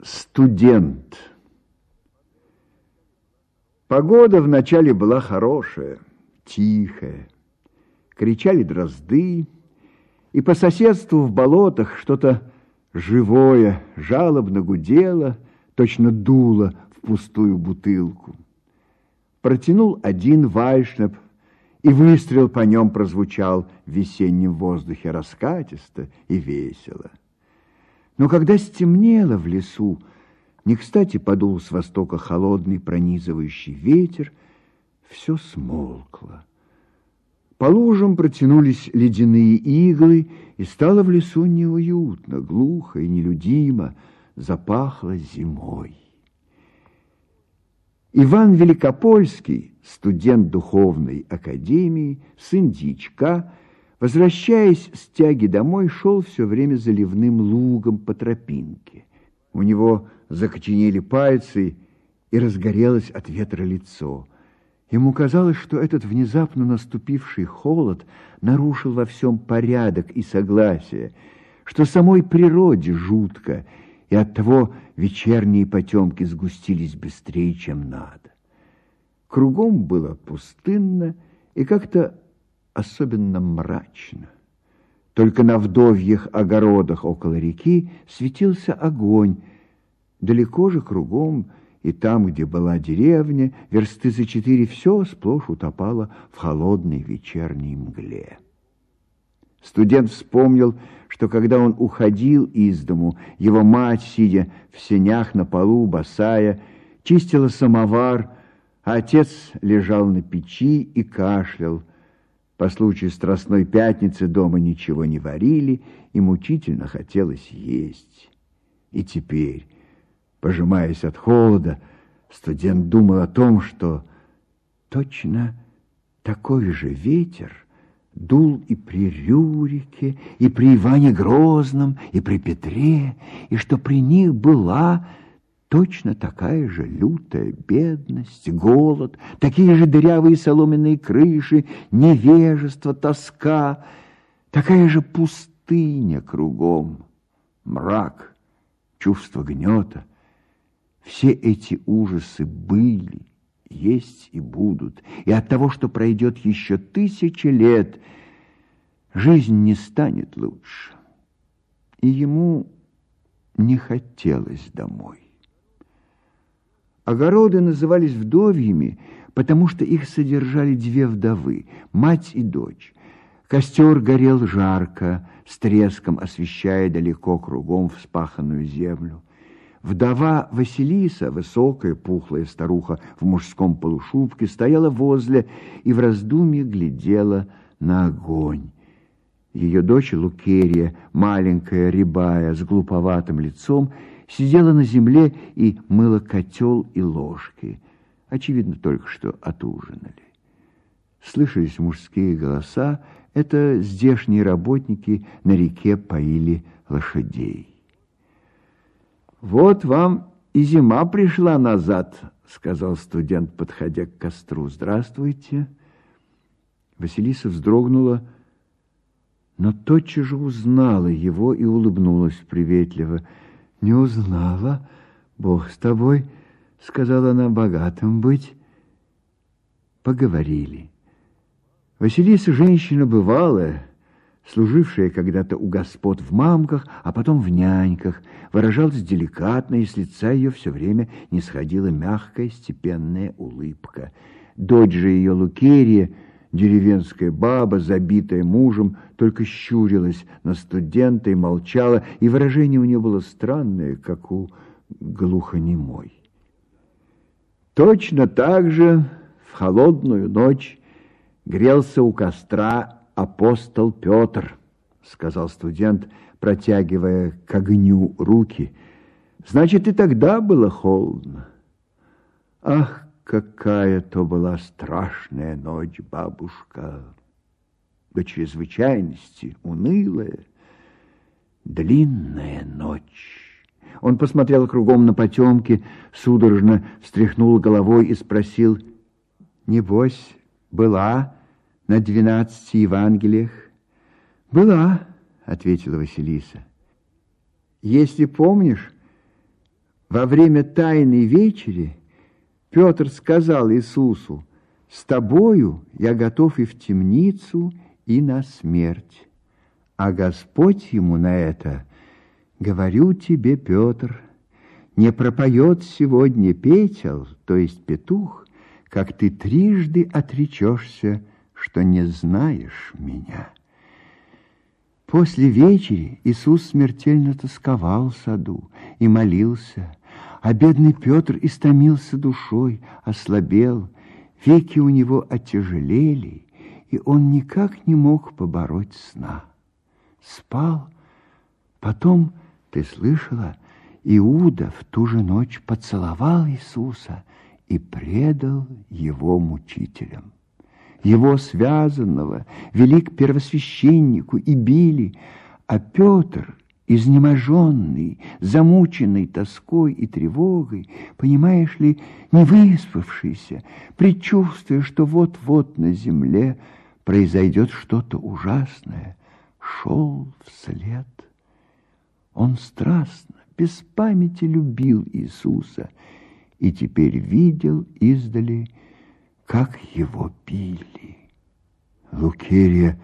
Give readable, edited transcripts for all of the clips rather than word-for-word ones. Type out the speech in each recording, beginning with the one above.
Студент. Погода вначале была хорошая, тихая. Кричали дрозды, и по соседству в болотах что-то живое жалобно гудело, точно дуло в пустую бутылку. Протянул один вальшнеп, и выстрел по нем прозвучал в весеннем воздухе раскатисто и весело. Но когда стемнело в лесу, не кстати подул с востока холодный пронизывающий ветер, все смолкло. По лужам протянулись ледяные иглы, и стало в лесу неуютно, глухо и нелюдимо, запахло зимой. Иван Великопольский, студент духовной академии, сын дьячка, возвращаясь с тяги домой, шел все время заливным лугом по тропинке. У него закоченели пальцы и разгорелось от ветра лицо. Ему казалось, что этот внезапно наступивший холод нарушил во всем порядок и согласие, что самой природе жутко, и оттого вечерние потемки сгустились быстрее, чем надо. Кругом было пустынно и как-то особенно мрачно. Только на вдовьих огородах около реки светился огонь. Далеко же кругом, и там, где была деревня, версты за 4, все сплошь утопало в холодной вечерней мгле. Студент вспомнил, что когда он уходил из дому, его мать, сидя в сенях на полу, босая, чистила самовар, а отец лежал на печи и кашлял. По случаю Страстной Пятницы дома ничего не варили, и мучительно хотелось есть. И теперь, пожимаясь от холода, студент думал о том, что точно такой же ветер дул и при Рюрике, и при Иване Грозном, и при Петре, и что при них была точно такая же лютая бедность, голод, такие же дырявые соломенные крыши, невежество, тоска, такая же пустыня кругом, мрак, чувство гнета. Все эти ужасы были, есть и будут, и от того, что пройдет еще 1000 лет, жизнь не станет лучше. И ему не хотелось домой. Огороды назывались вдовьими, потому что их содержали 2 вдовы, мать и дочь. Костер горел жарко, с треском освещая далеко кругом вспаханную землю. Вдова Василиса, высокая, пухлая старуха в мужском полушубке, стояла возле и в раздумье глядела на огонь. Ее дочь Лукерья, маленькая, рябая, с глуповатым лицом, сидела на земле и мыла котел и ложки. Очевидно, только что отужинали. Слышались мужские голоса. Это здешние работники на реке поили лошадей. «Вот вам и зима пришла назад», — сказал студент, подходя к костру. «Здравствуйте». Василиса вздрогнула, но тотчас же узнала его и улыбнулась приветливо. «Не узнала? Бог с тобой», — сказала она, — «богатым быть». Поговорили. Василиса женщина бывалая, служившая когда-то у господ в мамках, а потом в няньках, выражалась деликатно, и с лица ее все время не сходила мягкая степенная улыбка. Дочь же ее, Лукерья, деревенская баба, забитая мужем, только щурилась на студента и молчала, и выражение у нее было странное, как у глухонемой. Точно так же в холодную ночь грелся у костра апостол Петр, сказал студент, протягивая к огню руки. Значит, и тогда было холодно. Ах, какая то была страшная ночь, бабушка, до чрезвычайности унылая, длинная ночь. Он посмотрел кругом на потемки, судорожно встряхнул головой и спросил: «Небось, была на 12 Евангелиях?» «Была», — ответила Василиса. «Если помнишь, Во время Тайной вечери Петр сказал Иисусу: «С тобою я готов и в темницу, и на смерть». А Господь ему на это: «Говорю тебе, Петр, не пропоет сегодня петел, то есть петух, как ты трижды отречешься, что не знаешь меня». После вечери Иисус смертельно тосковал в саду и молился, а бедный Петр истомился душой, ослабел, веки у него оттяжелели, и он никак не мог побороть сна. Спал. Потом, ты слышала, Иуда в ту же ночь поцеловал Иисуса и предал его мучителям. Его связанного вели к первосвященнику и били, а Петр, изнеможенный, замученный тоской и тревогой, понимаешь ли, не выспавшийся, предчувствуя, что вот-вот на земле произойдет что-то ужасное, шел вслед. Он страстно, без памяти любил Иисуса и теперь видел издали, как его били. Лукерья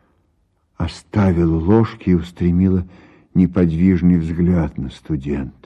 оставила ложки и устремила неподвижный взгляд на студента.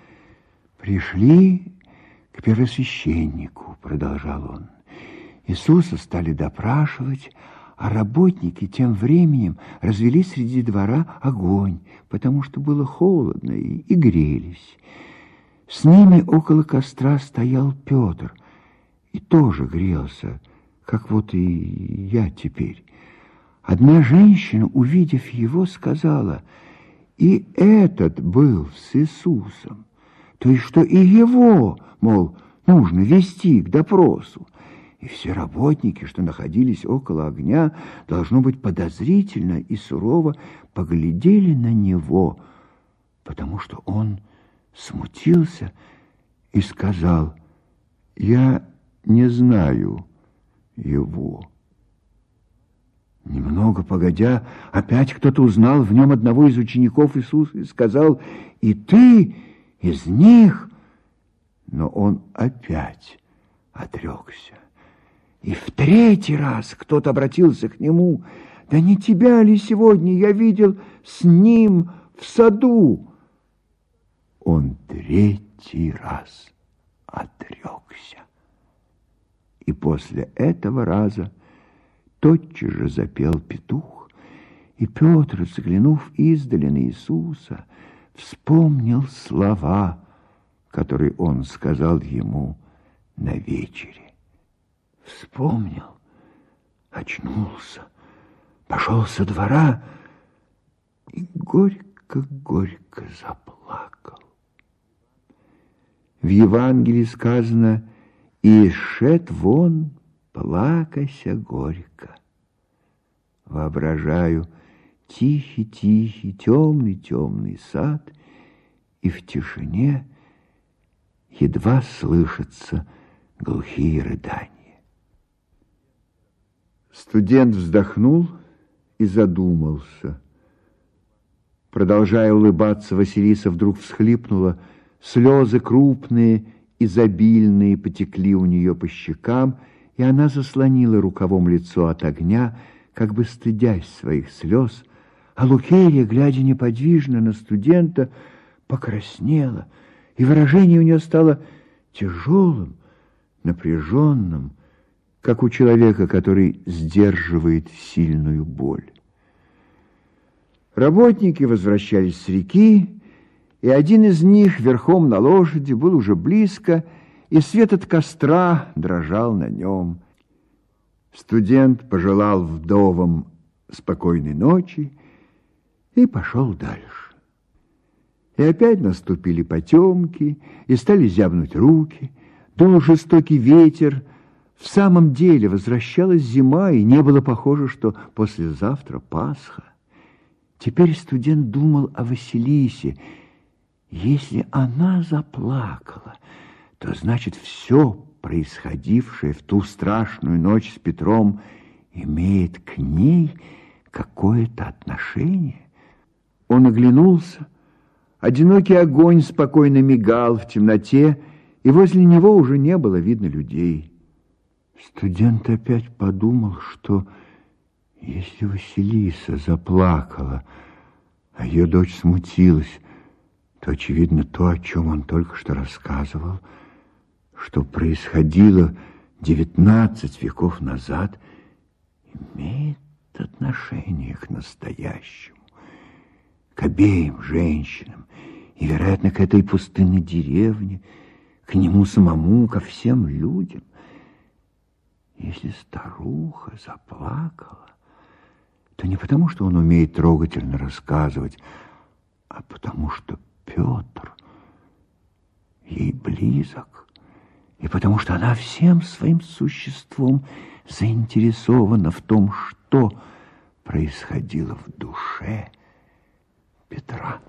«Пришли к первосвященнику», — продолжал он. «Иисуса стали допрашивать, а работники тем временем развели среди двора огонь, потому что было холодно, и грелись. С ними около костра стоял Петр и тоже грелся, как вот и я теперь. Одна женщина, увидев его, сказала: и этот был с Иисусом, то есть что и его, мол, нужно вести к допросу. И все работники, что находились около огня, должно быть, подозрительно и сурово поглядели на него, потому что он смутился и сказал: я не знаю его. Немного погодя, опять кто-то узнал в нем одного из учеников Иисуса и сказал: и ты из них? Но он опять отрекся. И в третий раз кто-то обратился к нему: да не тебя ли сегодня я видел с ним в саду? Он третий раз отрекся. И после этого раза тотчас же запел петух, и Петр, заглянув издали на Иисуса, вспомнил слова, которые он сказал ему на вечере. Вспомнил, очнулся, пошел со двора и горько-горько заплакал. В Евангелии сказано: «И шед вон, плакася горько». Воображаю тихий-тихий, темный-темный сад, и в тишине едва слышатся глухие рыдания. Студент вздохнул и задумался. Продолжая улыбаться, Василиса вдруг всхлипнула. Слезы крупные, изобильные потекли у нее по щекам, и она заслонила рукавом лицо от огня, как бы стыдясь своих слез, а Лукерья, глядя неподвижно на студента, покраснела, и выражение у нее стало тяжелым, напряженным, как у человека, который сдерживает сильную боль. Работники возвращались с реки, и один из них верхом на лошади был уже близко, и свет от костра дрожал на нем. Студент пожелал вдовам спокойной ночи и пошел дальше. И опять наступили потемки, и стали зябнуть руки, дул жестокий ветер. В самом деле возвращалась зима, и не было похоже, что послезавтра Пасха. Теперь студент думал о Василисе. Если она заплакала, то значит все происходившее в ту страшную ночь с Петром имеет к ней какое-то отношение. Он оглянулся, Одинокий огонь спокойно мигал в темноте, и возле него уже не было видно людей. Студент опять подумал, что если Василиса заплакала, а ее дочь смутилась, то, очевидно, то, о чем он только что рассказывал, что происходило 19 веков назад, имеет отношение к настоящему, к обеим женщинам и, вероятно, к этой пустынной деревне, к нему самому, ко всем людям. Если старуха заплакала, то не потому, что он умеет трогательно рассказывать, а потому, что Петр ей близок, и потому что она всем своим существом заинтересована в том, что происходило в душе Петра.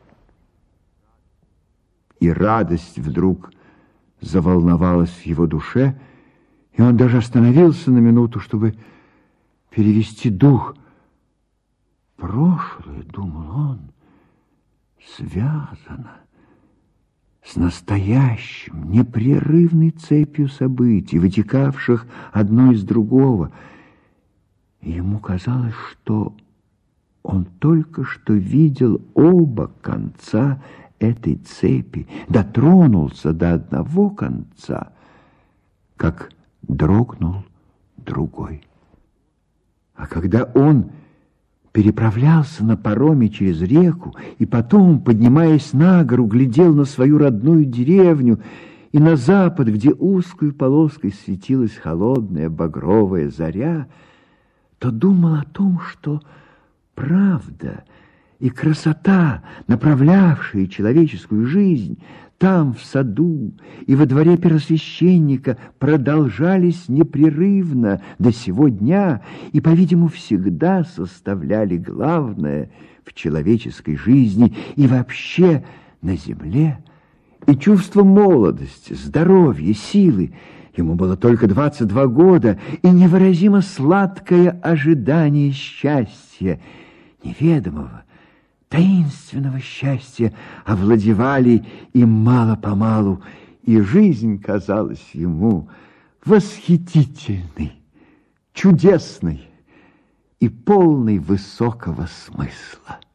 И радость вдруг заволновалась в его душе, и он даже остановился на минуту, чтобы перевести дух. Прошлое, думал он, связано с настоящим, непрерывной цепью событий, вытекавших одно из другого. И ему казалось, что он только что видел оба конца этой цепи, дотронулся до одного конца, как дрогнул другой. А когда он переправлялся на пароме через реку и потом, поднимаясь на гору, глядел на свою родную деревню и на запад, где узкой полоской светилась холодная багровая заря, то думал о том, что правда и красота, направлявшие человеческую жизнь, там, в саду и во дворе первосвященника, продолжались непрерывно до сего дня и, по-видимому, всегда составляли главное в человеческой жизни и вообще на земле. И чувство молодости, здоровья, силы, ему было только 22 года, и невыразимо сладкое ожидание счастья, неведомого, таинственного счастья овладевали им мало-помалу, и жизнь казалась ему восхитительной, чудесной и полной высокого смысла.